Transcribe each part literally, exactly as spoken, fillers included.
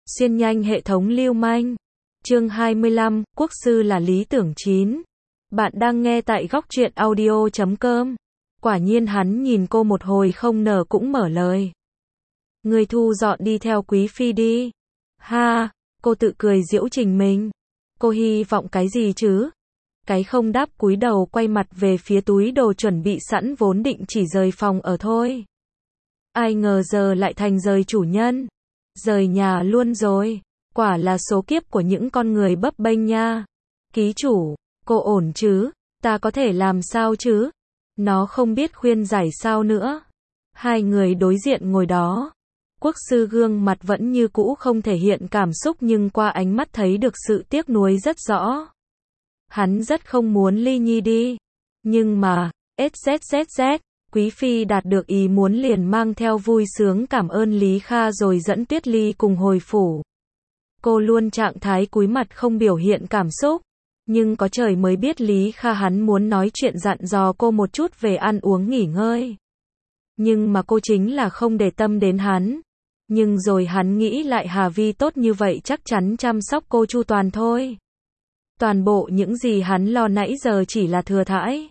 Xuyên nhanh hệ thống lưu manh. Chương hai mươi lăm, quốc sư là lý tưởng chín. Bạn đang nghe tại góc truyện audio chấm com. Quả nhiên hắn nhìn cô một hồi không nở cũng mở lời. Người thu dọn đi theo quý phi đi. Ha, cô tự cười giễu trình mình. Cô hy vọng cái gì chứ? Cái không đáp cúi đầu quay mặt về phía túi đồ chuẩn bị sẵn vốn định chỉ rời phòng ở thôi. Ai ngờ giờ lại thành rời chủ nhân. Rời nhà luôn rồi. Quả là số kiếp của những con người bấp bênh nha. Ký chủ, cô ổn chứ? Ta có thể làm sao chứ? Nó không biết khuyên giải sao nữa. Hai người đối diện ngồi đó. Quốc sư gương mặt vẫn như cũ không thể hiện cảm xúc nhưng qua ánh mắt thấy được sự tiếc nuối rất rõ. Hắn rất không muốn Ly Nhi đi. Nhưng mà, xzzz, Quý phi đạt được ý muốn liền mang theo vui sướng cảm ơn Lý Kha rồi dẫn Tuyết Ly cùng hồi phủ. Cô luôn trạng thái cúi mặt không biểu hiện cảm xúc. Nhưng có trời mới biết Lý Kha hắn muốn nói chuyện dặn dò cô một chút về ăn uống nghỉ ngơi. Nhưng mà cô chính là không để tâm đến hắn. Nhưng rồi hắn nghĩ lại Hà Vi tốt như vậy chắc chắn chăm sóc cô chu toàn thôi. Toàn bộ những gì hắn lo nãy giờ chỉ là thừa thãi.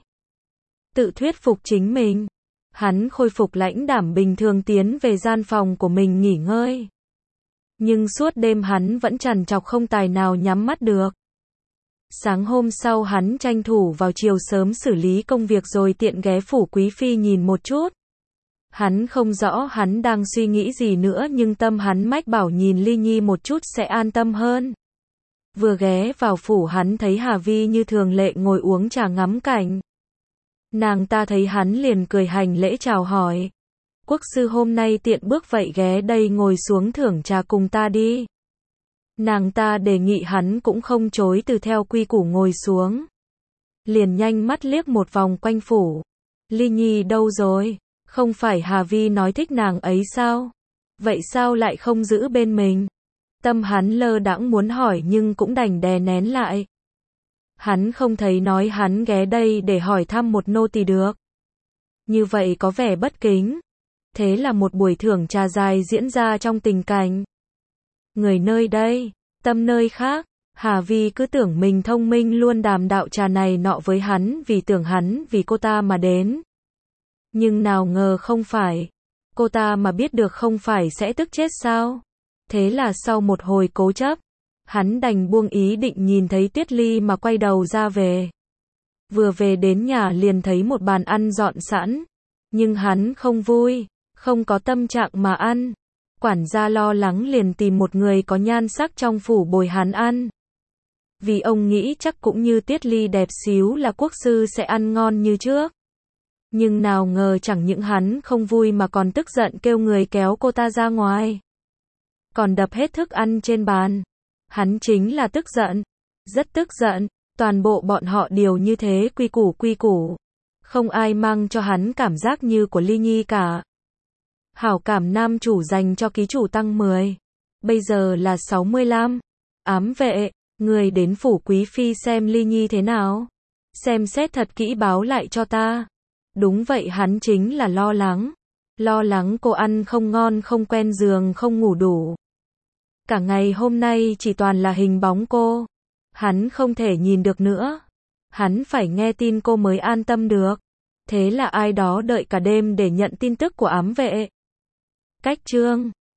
Tự thuyết phục chính mình. Hắn khôi phục lãnh đảm bình thường tiến về gian phòng của mình nghỉ ngơi. Nhưng suốt đêm hắn vẫn trằn trọc không tài nào nhắm mắt được. Sáng hôm sau hắn tranh thủ vào chiều sớm xử lý công việc rồi tiện ghé phủ quý phi nhìn một chút. Hắn không rõ hắn đang suy nghĩ gì nữa nhưng tâm hắn mách bảo nhìn Ly Nhi một chút sẽ an tâm hơn. Vừa ghé vào phủ hắn thấy Hà Vi như thường lệ ngồi uống trà ngắm cảnh. Nàng ta thấy hắn liền cười hành lễ chào hỏi. Quốc sư hôm nay tiện bước vậy ghé đây ngồi xuống thưởng trà cùng ta đi. Nàng ta đề nghị hắn cũng không chối từ theo quy củ ngồi xuống. Liền nhanh mắt liếc một vòng quanh phủ. Ly Nhi đâu rồi? Không phải Hà Vi nói thích nàng ấy sao? Vậy sao lại không giữ bên mình? Tâm hắn lơ đãng muốn hỏi nhưng cũng đành đè nén lại. Hắn không thấy nói hắn ghé đây để hỏi thăm một nô tỳ được. Như vậy có vẻ bất kính. Thế là một buổi thưởng trà dài diễn ra trong tình cảnh. Người nơi đây, tâm nơi khác. Hà Vi cứ tưởng mình thông minh luôn đàm đạo trà này nọ với hắn vì tưởng hắn vì cô ta mà đến. Nhưng nào ngờ không phải. Cô ta mà biết được không phải sẽ tức chết sao? Thế là sau một hồi cố chấp, hắn đành buông ý định nhìn thấy Tuyết Ly mà quay đầu ra về. Vừa về đến nhà liền thấy một bàn ăn dọn sẵn. Nhưng hắn không vui, không có tâm trạng mà ăn. Quản gia lo lắng liền tìm một người có nhan sắc trong phủ bồi hắn ăn. Vì ông nghĩ chắc cũng như Tuyết Ly đẹp xíu là quốc sư sẽ ăn ngon như trước. Nhưng nào ngờ chẳng những hắn không vui mà còn tức giận kêu người kéo cô ta ra ngoài. Còn đập hết thức ăn trên bàn. Hắn chính là tức giận. Rất tức giận. Toàn bộ bọn họ đều như thế quy củ quy củ. Không ai mang cho hắn cảm giác như của Ly Nhi cả. Hảo cảm nam chủ dành cho ký chủ tăng mười. Bây giờ là sáu mươi lăm. Ám vệ, người đến phủ quý phi xem Ly Nhi thế nào. Xem xét thật kỹ báo lại cho ta. Đúng vậy hắn chính là lo lắng. Lo lắng cô ăn không ngon không quen giường không ngủ đủ. Cả ngày hôm nay chỉ toàn là hình bóng cô. Hắn không thể nhìn được nữa. Hắn phải nghe tin cô mới an tâm được. Thế là ai đó đợi cả đêm để nhận tin tức của ám vệ. Cách chương